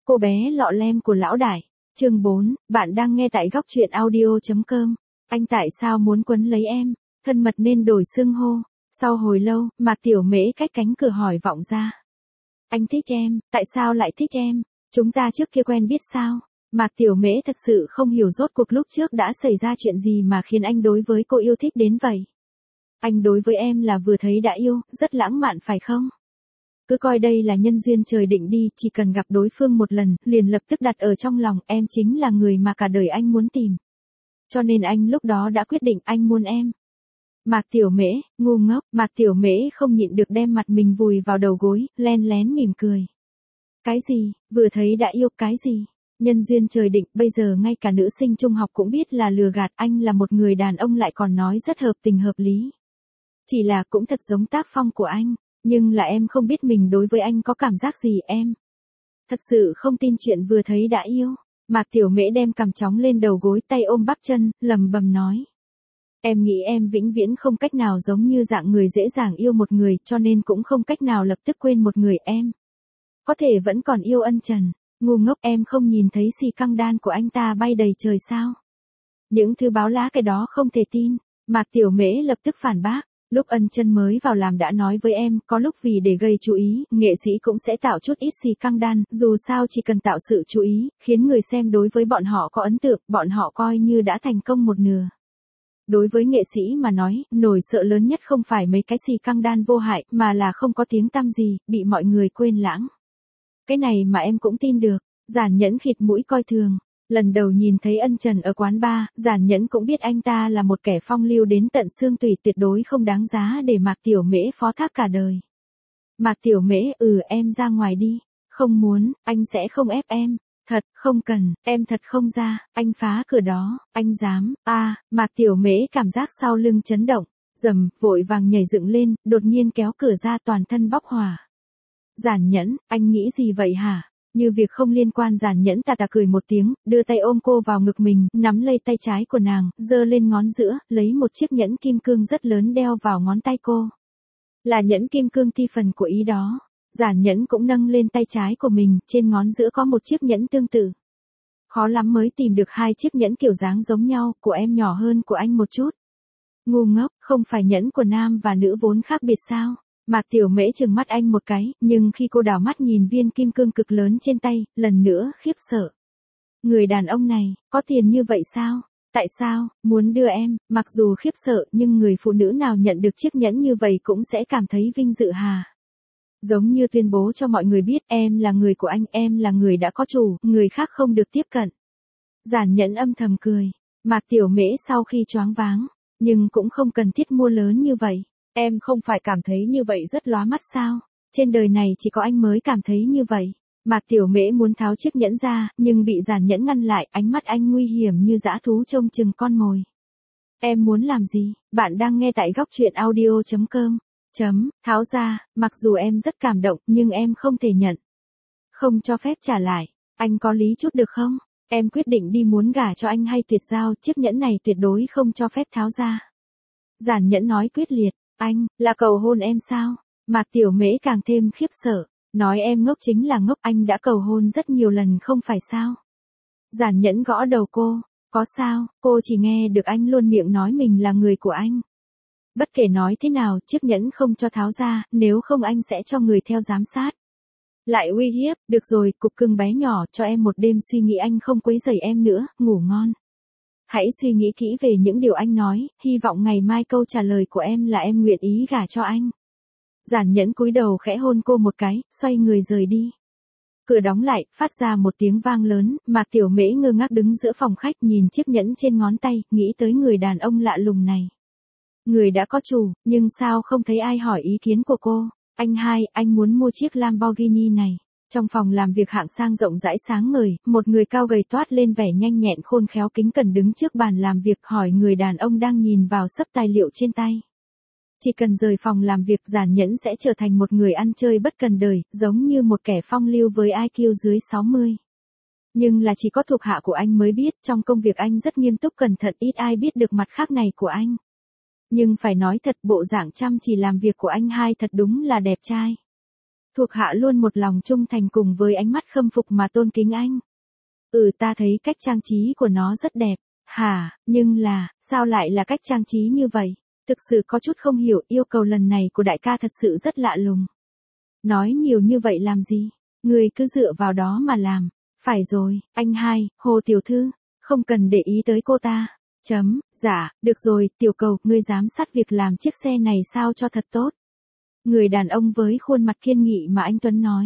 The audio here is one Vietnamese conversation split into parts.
Cô bé lọ lem của lão đại. Chương 4, bạn đang nghe tại góc truyện audio.com. Anh tại sao muốn quấn lấy em? Thân mật nên đổi xưng hô. Sau hồi lâu, Mạc Tiểu Mễ cách cánh cửa hỏi vọng ra. Anh thích em, tại sao lại thích em? Chúng ta trước kia quen biết sao? Mạc Tiểu Mễ thật sự không hiểu rốt cuộc lúc trước đã xảy ra chuyện gì mà khiến anh đối với cô yêu thích đến vậy. Anh đối với em là vừa thấy đã yêu, rất lãng mạn phải không? Cứ coi đây là nhân duyên trời định đi, chỉ cần gặp đối phương một lần, liền lập tức đặt ở trong lòng, em chính là người mà cả đời anh muốn tìm. Cho nên anh lúc đó đã quyết định anh muốn em. Mạc Tiểu Mễ, ngu ngốc, Mạc Tiểu Mễ không nhịn được đem mặt mình vùi vào đầu gối, len lén mỉm cười. Cái gì, vừa thấy đã yêu, cái gì? Nhân duyên trời định, bây giờ ngay cả nữ sinh trung học cũng biết là lừa gạt, anh là một người đàn ông lại còn nói rất hợp tình hợp lý. Chỉ là cũng thật giống tác phong của anh. Nhưng là em không biết mình đối với anh có cảm giác gì em. Thật sự không tin chuyện vừa thấy đã yêu. Mạc Tiểu Mễ đem cằm chóng lên đầu gối, tay ôm bắp chân, lầm bầm nói. Em nghĩ em vĩnh viễn không cách nào giống như dạng người dễ dàng yêu một người, cho nên cũng không cách nào lập tức quên một người em. Có thể vẫn còn yêu ân trần. Ngu ngốc, em không nhìn thấy xì căng đan của anh ta bay đầy trời sao? Những thứ báo lá cái đó không thể tin. Mạc Tiểu Mễ lập tức phản bác. Lúc ân chân mới vào làm đã nói với em, có lúc vì để gây chú ý, nghệ sĩ cũng sẽ tạo chút ít xì căng đan, dù sao chỉ cần tạo sự chú ý, khiến người xem đối với bọn họ có ấn tượng, bọn họ coi như đã thành công một nửa. Đối với nghệ sĩ mà nói, nỗi sợ lớn nhất không phải mấy cái xì căng đan vô hại, mà là không có tiếng tăm gì, bị mọi người quên lãng. Cái này mà em cũng tin được. Giản Nhẫn khịt mũi coi thường. Lần đầu nhìn thấy ân trần ở quán bar, Giản Nhẫn cũng biết anh ta là một kẻ phong lưu đến tận xương tủy, tuyệt đối không đáng giá để Mạc Tiểu Mễ phó thác cả đời. Mạc Tiểu Mễ, em ra ngoài đi. Không muốn, anh sẽ không ép em. Thật, không cần, em thật không ra, anh phá cửa đó, anh dám, Mạc Tiểu Mễ cảm giác sau lưng chấn động, vội vàng nhảy dựng lên, đột nhiên kéo cửa ra, toàn thân bốc hỏa. Giản Nhẫn, anh nghĩ gì vậy hả? Như việc không liên quan, Giản Nhẫn tà tà cười một tiếng, đưa tay ôm cô vào ngực mình, nắm lấy tay trái của nàng, giơ lên ngón giữa, lấy một chiếc nhẫn kim cương rất lớn đeo vào ngón tay cô. Là nhẫn kim cương Tiffany của ý đó. Giản Nhẫn cũng nâng lên tay trái của mình, trên ngón giữa có một chiếc nhẫn tương tự. Khó lắm mới tìm được hai chiếc nhẫn kiểu dáng giống nhau, của em nhỏ hơn của anh một chút. Ngu ngốc, không phải nhẫn của nam và nữ vốn khác biệt sao? Mạc Tiểu Mễ trừng mắt anh một cái, nhưng khi cô đảo mắt nhìn viên kim cương cực lớn trên tay, lần nữa khiếp sợ. Người đàn ông này, có tiền như vậy sao? Tại sao, muốn đưa em, mặc dù khiếp sợ nhưng người phụ nữ nào nhận được chiếc nhẫn như vậy cũng sẽ cảm thấy vinh dự hà. Giống như tuyên bố cho mọi người biết em là người của anh, em là người đã có chủ, người khác không được tiếp cận. Giản Nhẫn âm thầm cười. Mạc Tiểu Mễ sau khi choáng váng, nhưng cũng không cần thiết mua lớn như vậy. Em không phải cảm thấy như vậy rất lóa mắt sao? Trên đời này chỉ có anh mới cảm thấy như vậy. Mạc Tiểu Mễ muốn tháo chiếc nhẫn ra, nhưng bị Giản Nhẫn ngăn lại, ánh mắt anh nguy hiểm như dã thú trông chừng con mồi. Em muốn làm gì? Bạn đang nghe tại góc truyện audio.com. Tháo ra, mặc dù em rất cảm động, nhưng em không thể nhận. Không cho phép trả lại. Anh có lý chút được không? Em quyết định đi muốn gả cho anh hay tuyệt giao, chiếc nhẫn này tuyệt đối không cho phép tháo ra. Giản Nhẫn nói quyết liệt. Anh, là cầu hôn em sao? Mạc Tiểu Mễ càng thêm khiếp sợ. Nói em ngốc chính là ngốc, anh đã cầu hôn rất nhiều lần không phải sao? Giản Nhẫn gõ đầu cô. Có sao, cô chỉ nghe được anh luôn miệng nói mình là người của anh. Bất kể nói thế nào, chiếc nhẫn không cho tháo ra, nếu không anh sẽ cho người theo giám sát. Lại uy hiếp, được rồi, cục cưng bé nhỏ, cho em một đêm suy nghĩ, anh không quấy rầy em nữa, ngủ ngon. Hãy suy nghĩ kỹ về những điều anh nói, hy vọng ngày mai câu trả lời của em là em nguyện ý gả cho anh. Giản Nhẫn cúi đầu khẽ hôn cô một cái, xoay người rời đi. Cửa đóng lại, phát ra một tiếng vang lớn, Mạc Tiểu Mễ ngơ ngác đứng giữa phòng khách nhìn chiếc nhẫn trên ngón tay, nghĩ tới người đàn ông lạ lùng này. Người đã có chủ, nhưng sao không thấy ai hỏi ý kiến của cô? Anh muốn mua chiếc Lamborghini này. Trong phòng làm việc hạng sang rộng rãi sáng ngời, một người cao gầy toát lên vẻ nhanh nhẹn khôn khéo kính cẩn đứng trước bàn làm việc, hỏi người đàn ông đang nhìn vào sấp tài liệu trên tay. Chỉ cần rời phòng làm việc, Giản Nhẫn sẽ trở thành một người ăn chơi bất cần đời, giống như một kẻ phong lưu với IQ dưới 60. Nhưng là chỉ có thuộc hạ của anh mới biết, trong công việc anh rất nghiêm túc cẩn thận, ít ai biết được mặt khác này của anh. Nhưng phải nói thật, bộ dạng chăm chỉ làm việc của anh thật đúng là đẹp trai. Thuộc hạ luôn một lòng trung thành cùng với ánh mắt khâm phục mà tôn kính anh. Ta thấy cách trang trí của nó rất đẹp. Hả, nhưng là, sao lại là cách trang trí như vậy? Thực sự có chút không hiểu, yêu cầu lần này của đại ca thật sự rất lạ lùng. Nói nhiều như vậy làm gì? Người cứ dựa vào đó mà làm. Phải rồi, anh hai, Hồ tiểu thư, không cần để ý tới cô ta. Dạ, được rồi, tiểu cầu, ngươi giám sát việc làm chiếc xe này sao cho thật tốt. Người đàn ông với khuôn mặt kiên nghị mà anh Tuấn nói.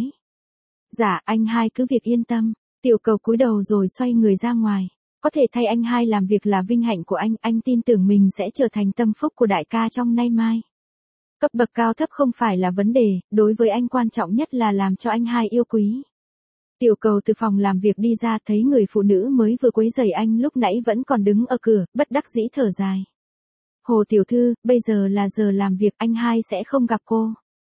Dạ, anh hai cứ việc yên tâm. Tiểu cầu cúi đầu rồi xoay người ra ngoài. Có thể thay anh hai làm việc là vinh hạnh của anh tin tưởng mình sẽ trở thành tâm phúc của đại ca trong nay mai. Cấp bậc cao thấp không phải là vấn đề, đối với anh quan trọng nhất là làm cho anh hai yêu quý. Tiểu cầu từ phòng làm việc đi ra thấy người phụ nữ mới vừa quấy rầy anh lúc nãy vẫn còn đứng ở cửa, bất đắc dĩ thở dài. Hồ tiểu thư, bây giờ là giờ làm việc, anh hai sẽ không gặp cô.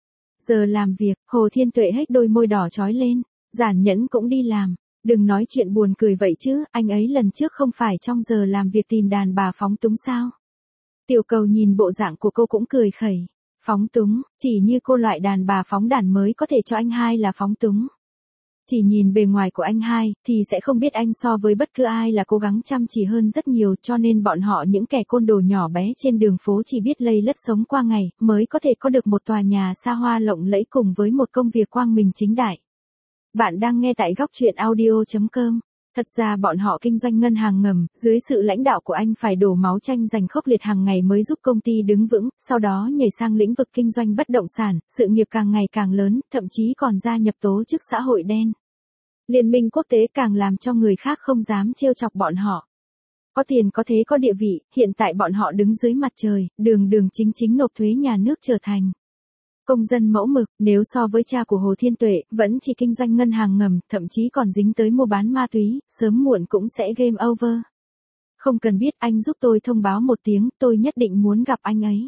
Giờ làm việc, Hồ Thiên Tuệ hết đôi môi đỏ chói lên, Giản Nhẫn cũng đi làm. Đừng nói chuyện buồn cười vậy chứ, anh ấy lần trước không phải trong giờ làm việc tìm đàn bà phóng túng sao. Tiểu cầu nhìn bộ dạng của cô cũng cười khẩy. Phóng túng, chỉ như cô loại đàn bà phóng đàn mới có thể cho anh hai là phóng túng. Chỉ nhìn bề ngoài của anh hai, thì sẽ không biết anh so với bất cứ ai là cố gắng chăm chỉ hơn rất nhiều, cho nên bọn họ những kẻ côn đồ nhỏ bé trên đường phố chỉ biết lây lất sống qua ngày, mới có thể có được một tòa nhà xa hoa lộng lẫy cùng với một công việc quang minh chính đại. Bạn đang nghe tại góc truyện audio.com. Thật ra bọn họ kinh doanh ngân hàng ngầm, dưới sự lãnh đạo của anh phải đổ máu tranh giành khốc liệt hàng ngày mới giúp công ty đứng vững, sau đó nhảy sang lĩnh vực kinh doanh bất động sản, sự nghiệp càng ngày càng lớn, thậm chí còn gia nhập tố chức xã hội đen. Liên minh quốc tế càng làm cho người khác không dám trêu chọc bọn họ. Có tiền có thế có địa vị, hiện tại bọn họ đứng dưới mặt trời, đường đường chính chính nộp thuế nhà nước trở thành công dân mẫu mực. Nếu so với cha của Hồ Thiên Tuệ, vẫn chỉ kinh doanh ngân hàng ngầm, thậm chí còn dính tới mua bán ma túy, sớm muộn cũng sẽ game over. Không cần biết, anh giúp tôi thông báo một tiếng, tôi nhất định muốn gặp anh ấy.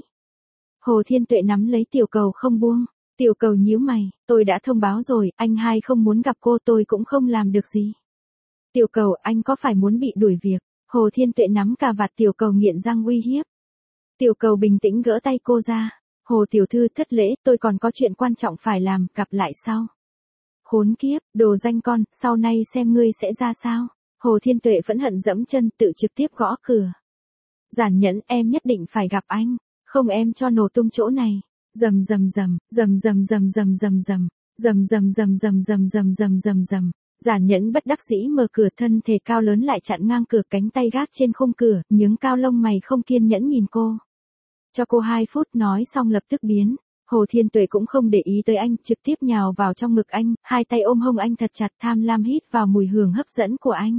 Hồ Thiên Tuệ nắm lấy tiểu cầu không buông. Tiểu cầu nhíu mày, tôi đã thông báo rồi, anh hai không muốn gặp cô tôi cũng không làm được gì. Tiểu cầu, anh có phải muốn bị đuổi việc? Hồ Thiên Tuệ nắm cà vạt tiểu cầu nghiện răng uy hiếp. Tiểu cầu bình tĩnh gỡ tay cô ra. Hồ tiểu thư thất lễ, tôi còn có chuyện quan trọng phải làm, gặp lại sau. Khốn kiếp, đồ danh con, sau này xem ngươi sẽ ra sao. Hồ Thiên Tuệ vẫn hận dẫm chân, tự trực tiếp gõ cửa. Giản Nhẫn, em nhất định phải gặp anh, không em cho nổ tung chỗ này. Rầm rầm rầm, rầm rầm rầm rầm rầm rầm, rầm rầm rầm rầm rầm rầm rầm rầm rầm. Giản Nhẫn bất đắc dĩ mở cửa, thân thể cao lớn lại chặn ngang cửa, cánh tay gác trên khung cửa, nhướng cao lông mày không kiên nhẫn nhìn cô. Cho cô 2 phút, nói xong lập tức biến. Hồ Thiên Tuệ cũng không để ý tới anh, trực tiếp nhào vào trong ngực anh, hai tay ôm hông anh thật chặt, tham lam hít vào mùi hương hấp dẫn của anh.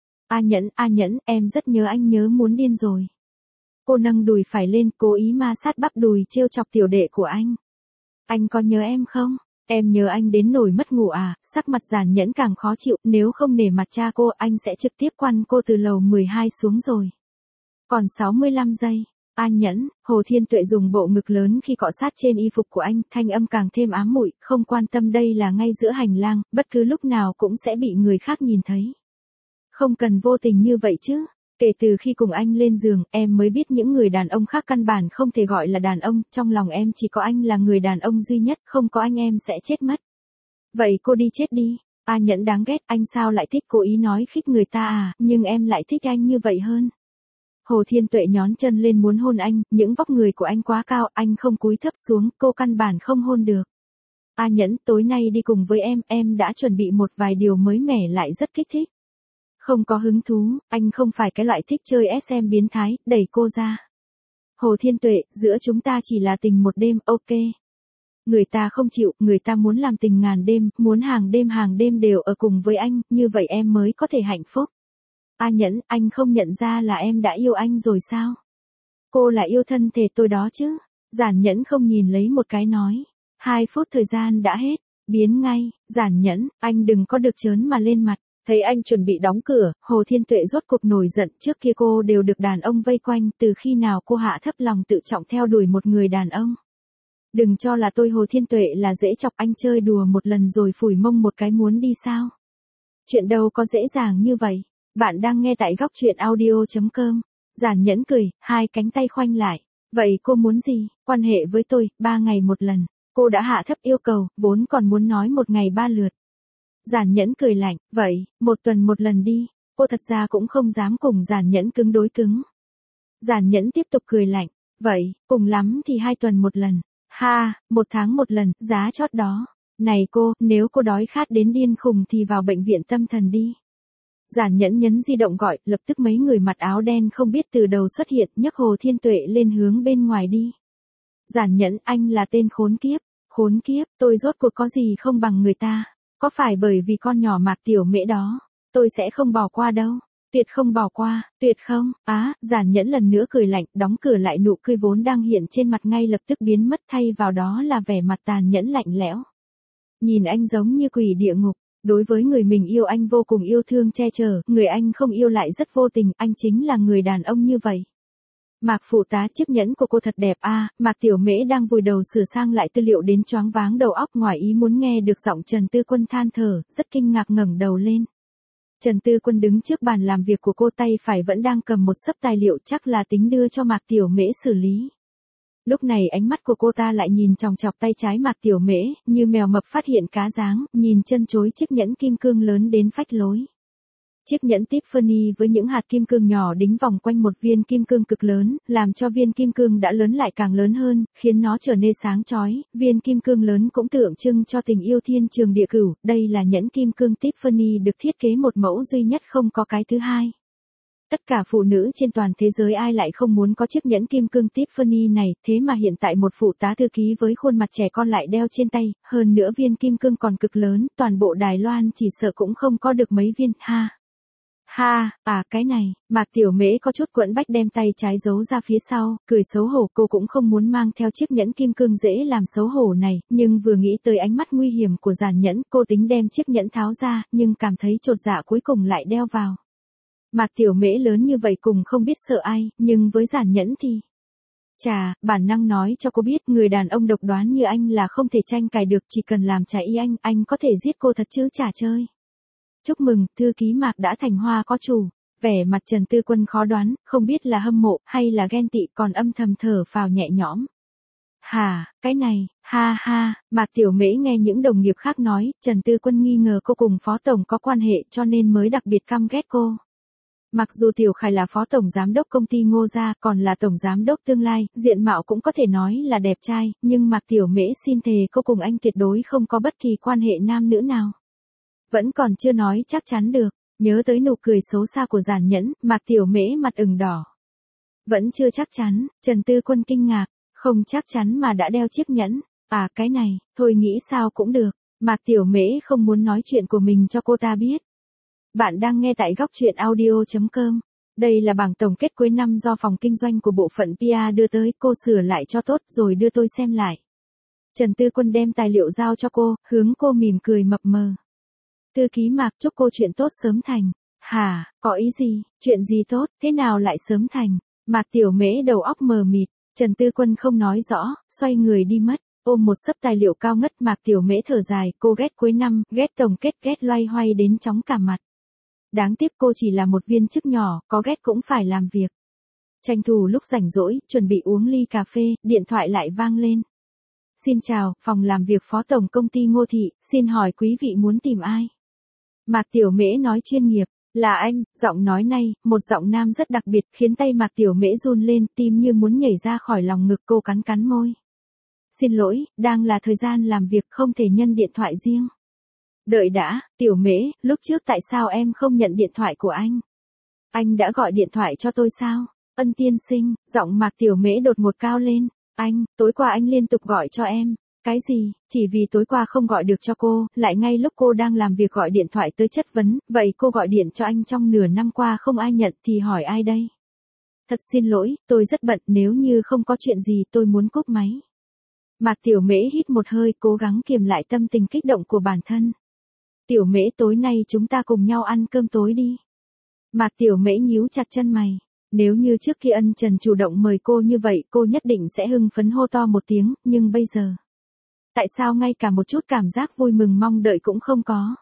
A Nhẫn, em rất nhớ anh, nhớ muốn điên rồi. Cô nâng đùi phải lên, cố ý ma sát bắp đùi trêu chọc tiểu đệ của anh. Anh có nhớ em không? Em nhớ anh đến nổi mất ngủ à? Sắc mặt Giản Nhẫn càng khó chịu, nếu không nể mặt cha cô, anh sẽ trực tiếp quăng cô từ lầu 12 xuống rồi. Còn 65 giây. A Nhẫn, Hồ Thiên Tuệ dùng bộ ngực lớn khi cọ sát trên y phục của anh, thanh âm càng thêm ám muội, không quan tâm đây là ngay giữa hành lang, bất cứ lúc nào cũng sẽ bị người khác nhìn thấy. Không cần vô tình như vậy chứ. Kể từ khi cùng anh lên giường, em mới biết những người đàn ông khác căn bản không thể gọi là đàn ông, trong lòng em chỉ có anh là người đàn ông duy nhất, không có anh em sẽ chết mất. Vậy cô đi chết đi. A Nhẫn đáng ghét, anh sao lại thích cố ý nói khích người ta à, nhưng em lại thích anh như vậy hơn. Hồ Thiên Tuệ nhón chân lên muốn hôn anh, những vóc người của anh quá cao, anh không cúi thấp xuống, cô căn bản không hôn được. A Nhẫn, tối nay đi cùng với em đã chuẩn bị một vài điều mới mẻ lại rất kích thích. Không có hứng thú, anh không phải cái loại thích chơi SM biến thái, đẩy cô ra. Hồ Thiên Tuệ, giữa chúng ta chỉ là tình một đêm, ok. Người ta không chịu, người ta muốn làm tình ngàn đêm, muốn hàng đêm đều ở cùng với anh, như vậy em mới có thể hạnh phúc. A Nhẫn, anh không nhận ra là em đã yêu anh rồi sao? Cô là yêu thân thể tôi đó chứ. Giản Nhẫn không nhìn lấy một cái nói. 2 phút thời gian đã hết, biến ngay. Giản Nhẫn, anh đừng có được trớn mà lên mặt. Thấy anh chuẩn bị đóng cửa, Hồ Thiên Tuệ rốt cuộc nổi giận, trước kia cô đều được đàn ông vây quanh, từ khi nào cô hạ thấp lòng tự trọng theo đuổi một người đàn ông. Đừng cho là tôi Hồ Thiên Tuệ là dễ chọc, anh chơi đùa một lần rồi phủi mông một cái muốn đi sao? Chuyện đâu có dễ dàng như vậy. Bạn đang nghe tại góc truyện audio.com. Giản Nhẫn cười, hai cánh tay khoanh lại. Vậy cô muốn gì? Quan hệ với tôi, 3 ngày một lần. Cô đã hạ thấp yêu cầu, vốn còn muốn nói một ngày 3 lượt. Giản Nhẫn cười lạnh, vậy, một tuần một lần đi. Cô thật ra cũng không dám cùng Giản Nhẫn cứng đối cứng. Giản Nhẫn tiếp tục cười lạnh, vậy, cùng lắm thì 2 tuần một lần. Ha, 1 tháng một lần, giá chót đó. Này cô, nếu cô đói khát đến điên khùng thì vào bệnh viện tâm thần đi. Giản Nhẫn nhấn di động gọi, lập tức mấy người mặc áo đen không biết từ đầu xuất hiện, nhấc Hồ Thiên Tuệ lên hướng bên ngoài đi. Giản Nhẫn, anh là tên khốn kiếp, tôi rốt cuộc có gì không bằng người ta, có phải bởi vì con nhỏ Mạc Tiểu Mễ đó, tôi sẽ không bỏ qua đâu, tuyệt không bỏ qua, tuyệt không, Giản Nhẫn lần nữa cười lạnh, đóng cửa lại, nụ cười vốn đang hiện trên mặt ngay lập tức biến mất, thay vào đó là vẻ mặt tàn nhẫn lạnh lẽo. Nhìn anh giống như quỷ địa ngục. Đối với người mình yêu anh vô cùng yêu thương che chở, người anh không yêu lại rất vô tình, anh chính là người đàn ông như vậy. Mạc phụ tá, chiếc nhẫn của cô thật đẹp Mạc Tiểu Mễ đang vùi đầu sửa sang lại tư liệu đến choáng váng đầu óc, ngoài ý muốn nghe được giọng Trần Tư Quân than thở, rất kinh ngạc ngẩng đầu lên. Trần Tư Quân đứng trước bàn làm việc của cô, tay phải vẫn đang cầm một xấp tài liệu, chắc là tính đưa cho Mạc Tiểu Mễ xử lý. Lúc này ánh mắt của cô ta lại nhìn chòng chọc tay trái Mạc Tiểu Mễ, như mèo mập phát hiện cá ráng, nhìn chân chối chiếc nhẫn kim cương lớn đến phách lối. Chiếc nhẫn Tiffany với những hạt kim cương nhỏ đính vòng quanh một viên kim cương cực lớn, làm cho viên kim cương đã lớn lại càng lớn hơn, khiến nó trở nên sáng chói. Viên kim cương lớn cũng tượng trưng cho tình yêu thiên trường địa cửu, đây là nhẫn kim cương Tiffany được thiết kế một mẫu duy nhất, không có cái thứ hai. Tất cả phụ nữ trên toàn thế giới ai lại không muốn có chiếc nhẫn kim cương Tiffany này, thế mà hiện tại một phụ tá thư ký với khuôn mặt trẻ con lại đeo trên tay, hơn nữa viên kim cương còn cực lớn, toàn bộ Đài Loan chỉ sợ cũng không có được mấy viên, cái này, Mạc Tiểu Mễ có chút quẫn bách đem tay trái giấu ra phía sau, cười xấu hổ, cô cũng không muốn mang theo chiếc nhẫn kim cương dễ làm xấu hổ này, nhưng vừa nghĩ tới ánh mắt nguy hiểm của Giản Nhẫn, cô tính đem chiếc nhẫn tháo ra, nhưng cảm thấy chột dạ cuối cùng lại đeo vào. Mạc Tiểu Mễ lớn như vậy cùng không biết sợ ai, nhưng với Giản Nhẫn thì... Chà, bản năng nói cho cô biết người đàn ông độc đoán như anh là không thể tranh cãi được, chỉ cần làm trái ý anh có thể giết cô thật chứ chả chơi. Chúc mừng, thư ký Mạc đã thành hoa có chủ. Vẻ mặt Trần Tư Quân khó đoán, không biết là hâm mộ hay là ghen tị, còn âm thầm thở phào nhẹ nhõm. Cái này, Mạc Tiểu Mễ nghe những đồng nghiệp khác nói, Trần Tư Quân nghi ngờ cô cùng Phó Tổng có quan hệ cho nên mới đặc biệt căm ghét cô. Mặc dù Tiểu Khải là Phó Tổng Giám đốc công ty Ngô Gia, còn là Tổng Giám đốc tương lai, diện mạo cũng có thể nói là đẹp trai, nhưng Mạc Tiểu Mễ xin thề cô cùng anh tuyệt đối không có bất kỳ quan hệ nam nữ nào. Vẫn còn chưa nói chắc chắn được, nhớ tới nụ cười xấu xa của Giản Nhẫn, Mạc Tiểu Mễ mặt ửng đỏ. Vẫn chưa chắc chắn, Trần Tư Quân kinh ngạc, không chắc chắn mà đã đeo chiếc nhẫn, cái này, thôi nghĩ sao cũng được, Mạc Tiểu Mễ không muốn nói chuyện của mình cho cô ta biết. Bạn đang nghe tại góc truyện audio.com. Đây là bảng tổng kết cuối năm do phòng kinh doanh của bộ phận PR đưa tới, cô sửa lại cho tốt rồi đưa tôi xem lại. Trần Tư Quân đem tài liệu giao cho cô, hướng cô mỉm cười mập mờ. Thư ký Mạc, chúc cô chuyện tốt sớm thành. Có ý gì, chuyện gì tốt, thế nào lại sớm thành? Mạc Tiểu Mễ đầu óc mờ mịt, Trần Tư Quân không nói rõ, xoay người đi mất. Ôm một xấp tài liệu cao ngất, Mạc Tiểu Mễ thở dài, cô ghét cuối năm, ghét tổng kết, ghét loay hoay đến chóng cả mặt. Đáng tiếc cô chỉ là một viên chức nhỏ, có ghét cũng phải làm việc. Tranh thủ lúc rảnh rỗi, chuẩn bị uống ly cà phê, điện thoại lại vang lên. Xin chào, phòng làm việc Phó Tổng công ty Ngô Thị, xin hỏi quý vị muốn tìm ai? Mạc Tiểu Mễ nói chuyên nghiệp, là anh, giọng nói này, một giọng nam rất đặc biệt, khiến tay Mạc Tiểu Mễ run lên, tim như muốn nhảy ra khỏi lòng ngực, cô cắn cắn môi. Xin lỗi, đang là thời gian làm việc, không thể nhân điện thoại riêng. Đợi đã, Tiểu Mễ, lúc trước tại sao em không nhận điện thoại của anh? Anh đã gọi điện thoại cho tôi sao? Ân tiên sinh, giọng Mạc Tiểu Mễ đột ngột cao lên. Anh, tối qua anh liên tục gọi cho em. Cái gì, chỉ vì tối qua không gọi được cho cô, lại ngay lúc cô đang làm việc gọi điện thoại tới chất vấn, vậy cô gọi điện cho anh trong nửa năm qua không ai nhận thì hỏi ai đây? Thật xin lỗi, tôi rất bận, nếu như không có chuyện gì tôi muốn cúp máy. Mạc Tiểu Mễ hít một hơi, cố gắng kiềm lại tâm tình kích động của bản thân. Tiểu Mễ, tối nay chúng ta cùng nhau ăn cơm tối đi. Mạc Tiểu Mễ nhíu chặt chân mày. Nếu như trước kia Ân Trần chủ động mời cô như vậy, cô nhất định sẽ hưng phấn hô to một tiếng, nhưng bây giờ... Tại sao ngay cả một chút cảm giác vui mừng mong đợi cũng không có?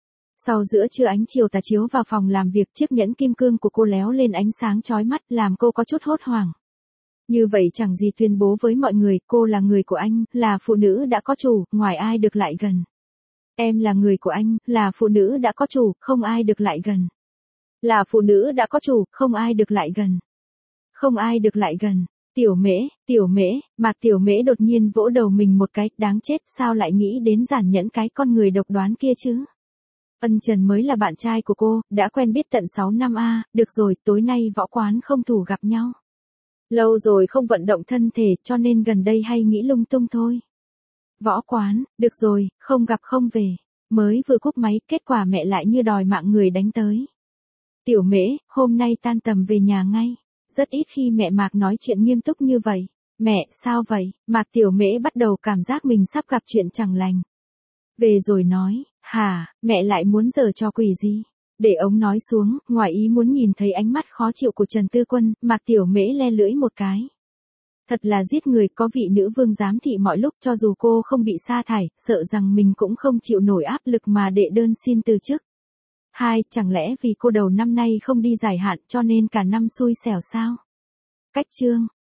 Sau giữa trưa ánh chiều tà chiếu vào phòng làm việc, chiếc nhẫn kim cương của cô léo lên ánh sáng chói mắt, làm cô có chút hốt hoảng. Như vậy chẳng gì tuyên bố với mọi người, cô là người của anh, là phụ nữ đã có chủ, ngoài ai được lại gần. Em là người của anh, là phụ nữ đã có chủ, không ai được lại gần. Là phụ nữ đã có chủ, không ai được lại gần. Không ai được lại gần. Tiểu mễ, Mạc Tiểu Mễ đột nhiên vỗ đầu mình một cái, đáng chết, sao lại nghĩ đến giản nhẫn cái con người độc đoán kia chứ? Ân Trần mới là bạn trai của cô, đã quen biết tận 6 năm được rồi, tối nay võ quán không thủ gặp nhau. Lâu rồi không vận động thân thể, cho nên gần đây hay nghĩ lung tung thôi. Võ quán, được rồi, không gặp không về. Mới vừa cúp máy, kết quả mẹ lại như đòi mạng người đánh tới. Tiểu Mễ, hôm nay tan tầm về nhà ngay. Rất ít khi mẹ Mạc nói chuyện nghiêm túc như vậy. Mẹ, sao vậy? Mạc Tiểu Mễ bắt đầu cảm giác mình sắp gặp chuyện chẳng lành. Về rồi nói, hả, mẹ lại muốn giở trò quỷ gì? Để ống nói xuống, ngoài ý muốn nhìn thấy ánh mắt khó chịu của Trần Tư Quân, Mạc Tiểu Mễ le lưỡi một cái. Thật là giết người, có vị nữ vương giám thị mọi lúc, cho dù cô không bị sa thải, sợ rằng mình cũng không chịu nổi áp lực mà đệ đơn xin từ chức. Chẳng lẽ vì cô đầu năm nay không đi giải hạn cho nên cả năm xui xẻo sao? Cách chương